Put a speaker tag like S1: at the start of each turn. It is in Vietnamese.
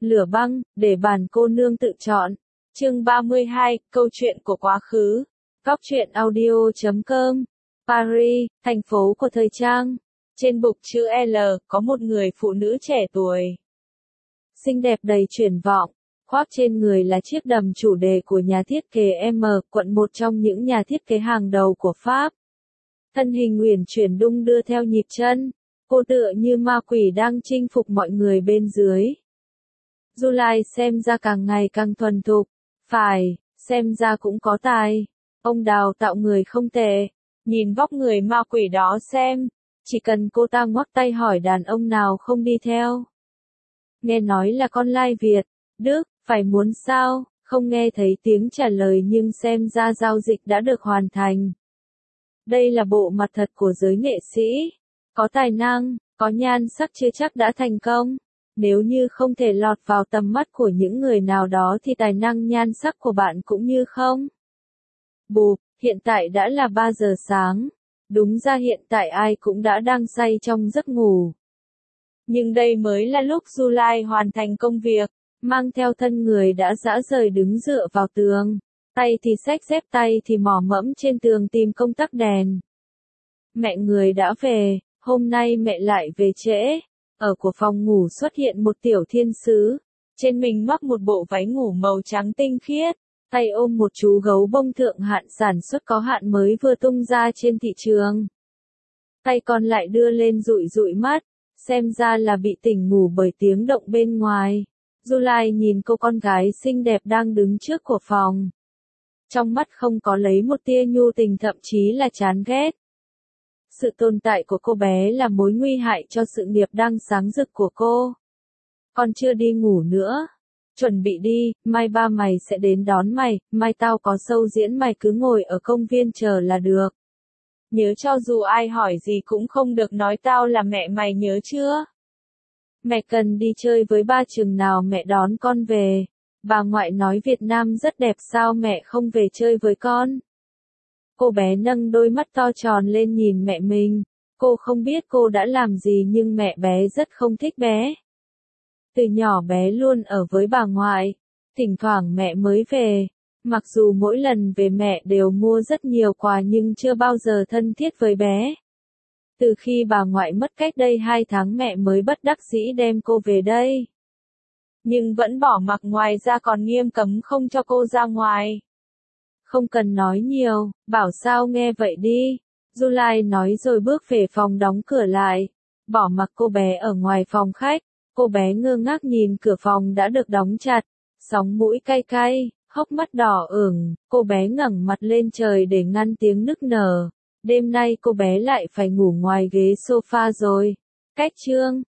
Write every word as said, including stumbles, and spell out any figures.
S1: lửa băng, để bản cô nương tự chọn. Chương ba mươi hai, câu chuyện của quá khứ. Góc truyện audio chấm com. Paris, thành phố của thời trang. Trên bục chữ L, có một người phụ nữ trẻ tuổi. Xinh đẹp đầy triển vọng. Khoác trên người là chiếc đầm chủ đề của nhà thiết kế M, quận một trong những nhà thiết kế hàng đầu của Pháp. Thân hình uyển chuyển đung đưa theo nhịp chân. Cô tựa như ma quỷ đang chinh phục mọi người bên dưới. July xem ra càng ngày càng thuần thục. Phải, xem ra cũng có tài. Ông đào tạo người không tệ. Nhìn vóc người ma quỷ đó xem. Chỉ cần cô ta ngoắc tay hỏi đàn ông nào không đi theo. Nghe nói là con lai Việt. Đức, phải muốn sao? Không nghe thấy tiếng trả lời nhưng xem ra giao dịch đã được hoàn thành. Đây là bộ mặt thật của giới nghệ sĩ. Có tài năng, có nhan sắc chưa chắc đã thành công. Nếu như không thể lọt vào tầm mắt của những người nào đó thì tài năng nhan sắc của bạn cũng như không. Bụp, hiện tại đã là ba giờ sáng. Đúng ra hiện tại ai cũng đã đang say trong giấc ngủ. Nhưng đây mới là lúc July hoàn thành công việc, mang theo thân người đã rã rời đứng dựa vào tường. Tay thì xách dép tay thì mò mẫm trên tường tìm công tắc đèn. Mẹ người đã về, hôm nay mẹ lại về trễ. Ở của phòng ngủ xuất hiện một tiểu thiên sứ. Trên mình mắc một bộ váy ngủ màu trắng tinh khiết. Tay ôm một chú gấu bông thượng hạn sản xuất có hạn mới vừa tung ra trên thị trường. Tay còn lại đưa lên dụi dụi mắt. Xem ra là bị tỉnh ngủ bởi tiếng động bên ngoài. July nhìn cô con gái xinh đẹp đang đứng trước của phòng. Trong mắt không có lấy một tia nhu tình thậm chí là chán ghét. Sự tồn tại của cô bé là mối nguy hại cho sự nghiệp đang sáng rực của cô. Con chưa đi ngủ nữa. Chuẩn bị đi, mai ba mày sẽ đến đón mày, mai tao có show diễn mày cứ ngồi ở công viên chờ là được. Nhớ cho dù ai hỏi gì cũng không được nói tao là mẹ mày nhớ chưa? Mẹ cần đi chơi với ba chừng nào mẹ đón con về. Bà ngoại nói Việt Nam rất đẹp sao mẹ không về chơi với con? Cô bé nâng đôi mắt to tròn lên nhìn mẹ mình. Cô không biết cô đã làm gì nhưng mẹ bé rất không thích bé. Từ nhỏ bé luôn ở với bà ngoại. Thỉnh thoảng mẹ mới về. Mặc dù mỗi lần về mẹ đều mua rất nhiều quà nhưng chưa bao giờ thân thiết với bé. Từ khi bà ngoại mất cách đây hai tháng mẹ mới bất đắc dĩ đem cô về đây. Nhưng vẫn bỏ mặc ngoài ra còn nghiêm cấm không cho cô ra ngoài. Không cần nói nhiều, bảo sao nghe vậy đi. July nói rồi bước về phòng đóng cửa lại. Bỏ mặc cô bé ở ngoài phòng khách. Cô bé ngơ ngác nhìn cửa phòng đã được đóng chặt. Sóng mũi cay cay, hốc mắt đỏ ửng. Cô bé ngẩng mặt lên trời để ngăn tiếng nức nở. Đêm nay cô bé lại phải ngủ ngoài ghế sofa rồi. Cách chương